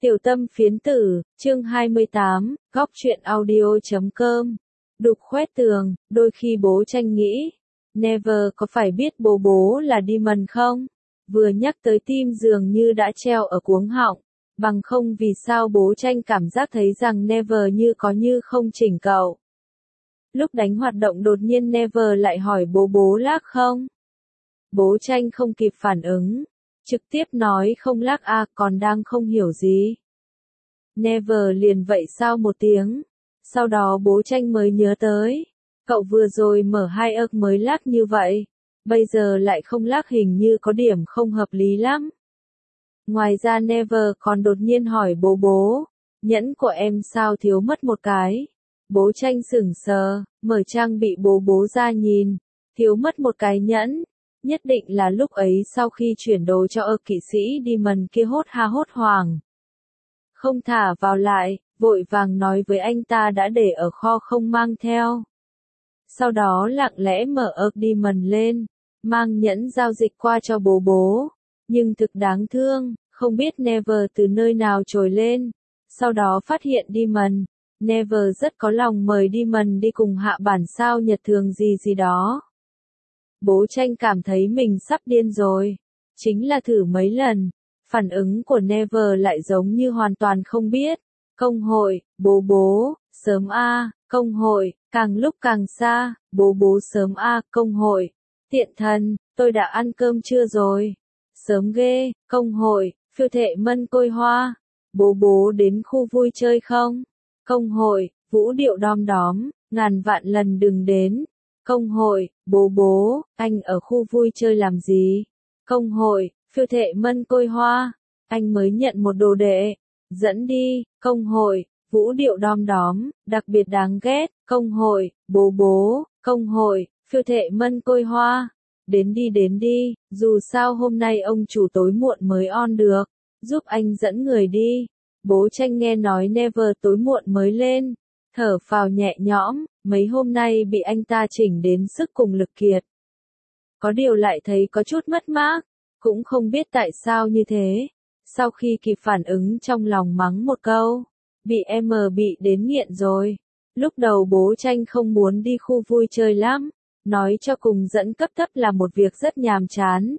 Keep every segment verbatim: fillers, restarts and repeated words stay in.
Tiểu tâm phiến tử, chương hai mươi tám, góc truyện audio.com. Đục khoét tường, đôi khi bố tranh nghĩ, Never có phải biết bố bố là Demon không? Vừa nhắc tới tim dường như đã treo ở cuống họng, bằng không vì sao bố tranh cảm giác thấy rằng Never như có như không chỉnh cậu. Lúc đánh hoạt động đột nhiên Never lại hỏi bố bố lác không? Bố tranh không kịp phản ứng, trực tiếp nói không lác à, còn đang không hiểu gì. Never liền vậy sao một tiếng, sau đó bố tranh mới nhớ tới, cậu vừa rồi mở hai ức mới lác như vậy, bây giờ lại không lác hình như có điểm không hợp lý lắm. Ngoài ra Never còn đột nhiên hỏi bố bố, nhẫn của em sao thiếu mất một cái. Bố tranh sửng sờ, mở trang bị bố bố ra nhìn, thiếu mất một cái nhẫn. Nhất định là lúc ấy sau khi chuyển đồ cho ơ kỵ sĩ Demon kia hốt ha hốt hoảng. Không thả vào lại, vội vàng nói với anh ta đã để ở kho không mang theo. Sau đó lặng lẽ mở ơ Demon lên, mang nhẫn giao dịch qua cho bố bố. Nhưng thực đáng thương, không biết Never từ nơi nào trồi lên. Sau đó phát hiện Demon, Never rất có lòng mời Demon đi cùng hạ bản sao nhật thường gì gì đó. Bố tranh cảm thấy mình sắp điên rồi. Chính là thử mấy lần, phản ứng của Never lại giống như hoàn toàn không biết. Công hội, bố bố, sớm a, công hội, càng lúc càng xa, bố bố sớm a, công hội. Tiện thần, tôi đã ăn cơm chưa rồi? Sớm ghê, công hội, phiêu thệ mân côi hoa. Bố bố đến khu vui chơi không? Công hội, vũ điệu đom đóm, ngàn vạn lần đừng đến. Công hội, bố bố, anh ở khu vui chơi làm gì? Công hội, phiêu thệ mân côi hoa, anh mới nhận một đồ đệ, dẫn đi. Công hội, vũ điệu đom đóm, đặc biệt đáng ghét. Công hội, bố bố, công hội, phiêu thệ mân côi hoa, đến đi đến đi, dù sao hôm nay ông chủ tối muộn mới on được, giúp anh dẫn người đi. Bố tranh nghe nói Never tối muộn mới lên, thở phào nhẹ nhõm, mấy hôm nay bị anh ta chỉnh đến sức cùng lực kiệt. Có điều lại thấy có chút mất mát, cũng không biết tại sao như thế. Sau khi kịp phản ứng trong lòng mắng một câu, bị em bị đến nghiện rồi. Lúc đầu bố tranh không muốn đi khu vui chơi lắm, nói cho cùng dẫn cấp thấp là một việc rất nhàm chán.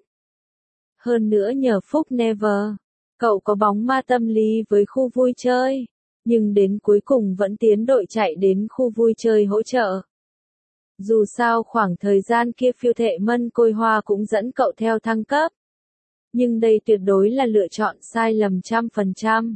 Hơn nữa nhờ phúc Never, cậu có bóng ma tâm lý với khu vui chơi. Nhưng đến cuối cùng vẫn tiến đội chạy đến khu vui chơi hỗ trợ. Dù sao khoảng thời gian kia phiêu thệ mân côi hoa cũng dẫn cậu theo thăng cấp. Nhưng đây tuyệt đối là lựa chọn sai lầm trăm phần trăm.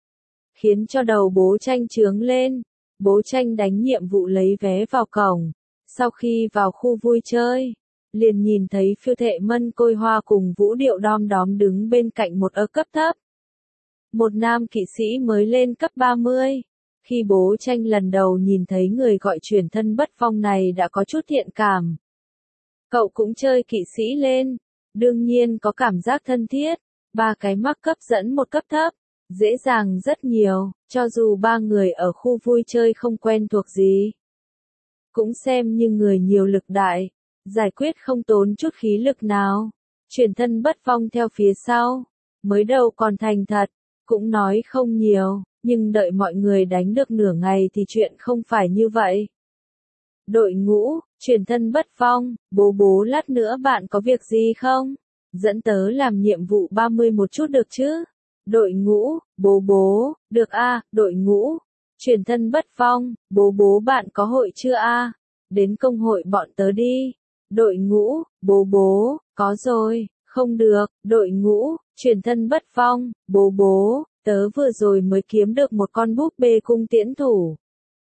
Khiến cho đầu bố tranh chướng lên, bố tranh đánh nhiệm vụ lấy vé vào cổng. Sau khi vào khu vui chơi, liền nhìn thấy phiêu thệ mân côi hoa cùng vũ điệu đom đóm đứng bên cạnh một ơ cấp thấp. Một nam kỵ sĩ mới lên cấp ba mươi. Khi bố tranh lần đầu nhìn thấy người gọi truyền thân bất phong này đã có chút thiện cảm. Cậu cũng chơi kỵ sĩ lên, đương nhiên có cảm giác thân thiết, ba cái mắc cấp dẫn một cấp thấp, dễ dàng rất nhiều, cho dù ba người ở khu vui chơi không quen thuộc gì. Cũng xem như người nhiều lực đại, giải quyết không tốn chút khí lực nào. Truyền thân bất phong theo phía sau, mới đầu còn thành thật. Cũng nói không nhiều, nhưng đợi mọi người đánh được nửa ngày thì chuyện không phải như vậy. Đội ngũ, truyền thân bất phong, bố bố lát nữa bạn có việc gì không? Dẫn tớ làm nhiệm vụ ba mươi một chút được chứ? Đội ngũ, bố bố, được a, à, đội ngũ, truyền thân bất phong, bố bố bạn có hội chưa a? À? Đến công hội bọn tớ đi. Đội ngũ, bố bố, có rồi. Không được, đội ngũ, truyền thân bất phong, bố bố, tớ vừa rồi mới kiếm được một con búp bê cung tiễn thủ.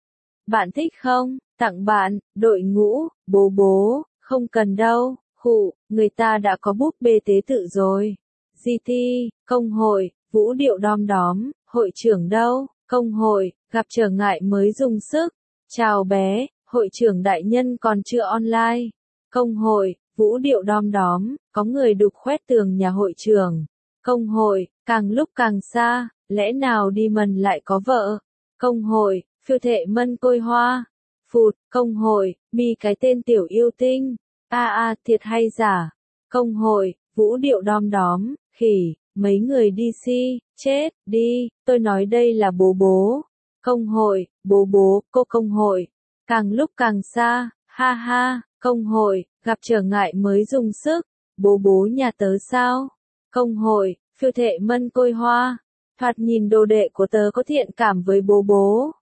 Bạn thích không? Tặng bạn, đội ngũ, bố bố, không cần đâu, khụ, người ta đã có búp bê tế tự rồi. giê tê, công hội, vũ điệu đom đóm, hội trưởng đâu? Công hội, gặp trở ngại mới dùng sức. Chào bé, hội trưởng đại nhân còn chưa online. Công hội, vũ điệu đom đóm, có người đục khoét tường nhà hội trưởng. Công hội, càng lúc càng xa, lẽ nào Demon lại có vợ? Công hội, phiêu thệ mân côi hoa. Phụt, công hội, mi cái tên tiểu yêu tinh. A a, thiệt hay giả? Công hội, vũ điệu đom đóm, khỉ, Mấy người đi si, chết, đi, tôi nói đây là bố bố. Công hội, bố bố, cô công hội. Càng lúc càng xa, ha ha, công hội, gặp trở ngại mới dùng sức. Bố bố nhà tớ sao? Công hội, phiêu thệ mân côi hoa. Thoạt nhìn đồ đệ của tớ có thiện cảm với bố bố.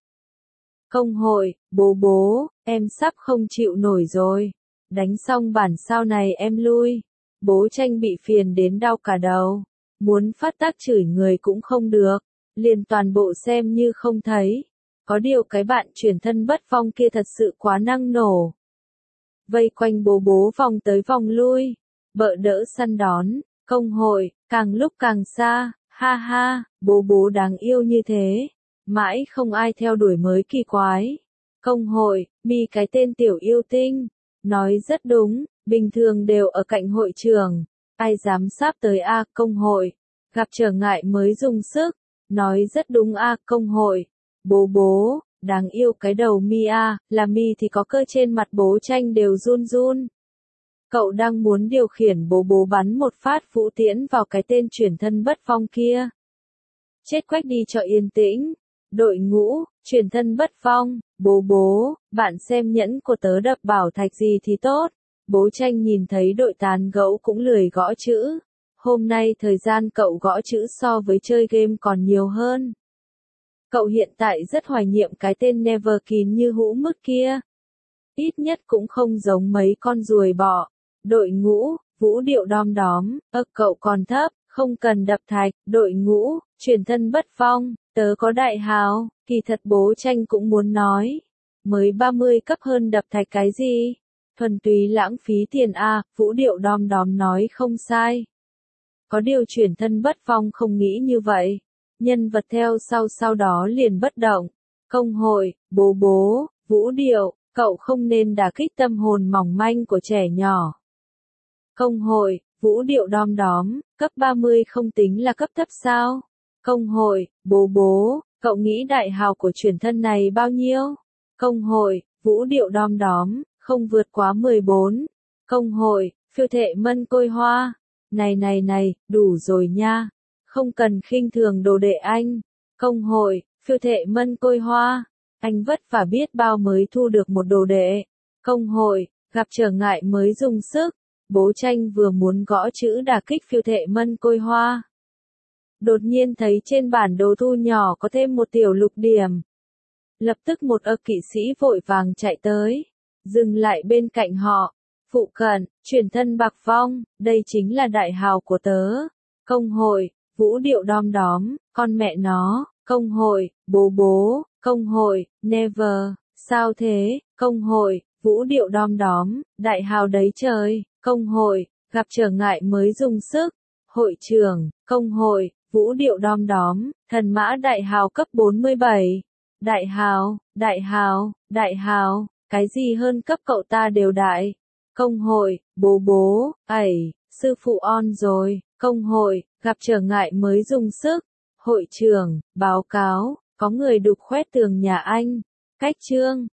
Công hội, bố bố, em sắp không chịu nổi rồi. Đánh xong bản sao này em lui. Bố tranh bị phiền đến đau cả đầu. Muốn phát tác chửi người cũng không được. Liền toàn bộ xem như không thấy. Có điều cái bạn chuyển thân bất phong kia thật sự quá năng nổ. Vây quanh bố bố vòng tới vòng lui. Bợ đỡ săn đón. Công hội, càng lúc càng xa. Ha ha, bố bố đáng yêu như thế. Mãi không ai theo đuổi mới kỳ quái. Công hội, mi cái tên tiểu yêu tinh. Nói rất đúng, bình thường đều ở cạnh hội trường. Ai dám sáp tới A công hội. Gặp trở ngại mới dùng sức. Nói rất đúng A công hội. Bố bố, đáng yêu cái đầu mi A, là mi thì có cơ trên mặt bố tranh đều run run. Cậu đang muốn điều khiển bố bố bắn một phát vũ tiễn vào cái tên chuyển thân bất phong kia. Chết quách đi cho yên tĩnh. Đội ngũ, chuyển thân bất phong, bố bố, bạn xem nhẫn của tớ đập bảo thạch gì thì tốt. Bố tranh nhìn thấy đội tán gẫu cũng lười gõ chữ. Hôm nay thời gian cậu gõ chữ so với chơi game còn nhiều hơn. Cậu hiện tại rất hoài niệm cái tên Neverkin như hũ mức kia. Ít nhất cũng không giống mấy con ruồi bọ. Đội ngũ, vũ điệu đom đóm, ơ cậu còn thấp, không cần đập thạch. Đội ngũ, chuyển thân bất phong, tớ có đại hào, kỳ thật bố tranh cũng muốn nói. Mới ba mươi cấp hơn đập thạch cái gì? Thuần túy lãng phí tiền a, vũ điệu đom đóm nói không sai. Có điều chuyển thân bất phong không nghĩ như vậy. Nhân vật theo sau sau đó liền bất động. Công hội, bố bố, vũ điệu, cậu không nên đả kích tâm hồn mỏng manh của trẻ nhỏ. Công hội, vũ điệu đom đóm, cấp ba mươi không tính là cấp thấp sao? Công hội, bố bố, cậu nghĩ đại hào của chuyển thân này bao nhiêu? Công hội, vũ điệu đom đóm, không vượt quá mười bốn. Công hội, phiêu thệ mân côi hoa. Này này này, đủ rồi nha. Không cần khinh thường đồ đệ anh. Công hội, phiêu thệ mân côi hoa. Anh vất vả biết bao mới thu được một đồ đệ. Công hội, gặp trở ngại mới dùng sức. Bố tranh vừa muốn gõ chữ đả kích phiêu thệ mân côi hoa. Đột nhiên thấy trên bản đồ thu nhỏ có thêm một tiểu lục điểm. Lập tức một ơ kỵ sĩ vội vàng chạy tới. Dừng lại bên cạnh họ. Phụ cận, chuyển thân bạc phong, đây chính là đại hào của tớ. Công hội, vũ điệu đom đóm, con mẹ nó. Công hội, bố bố, công hội, never, sao thế, công hội, vũ điệu đom đóm, đại hào đấy trời, công hội, gặp trở ngại mới dùng sức. Hội trưởng, công hội, vũ điệu đom đóm, thần mã đại hào cấp bốn mươi bảy. Đại hào, đại hào, đại hào, cái gì hơn cấp cậu ta đều đại. Công hội, bố bố, ẩy, sư phụ on rồi. Công hội, gặp trở ngại mới dùng sức. Hội trưởng, báo cáo, có người đục khoét tường nhà anh. Cách chương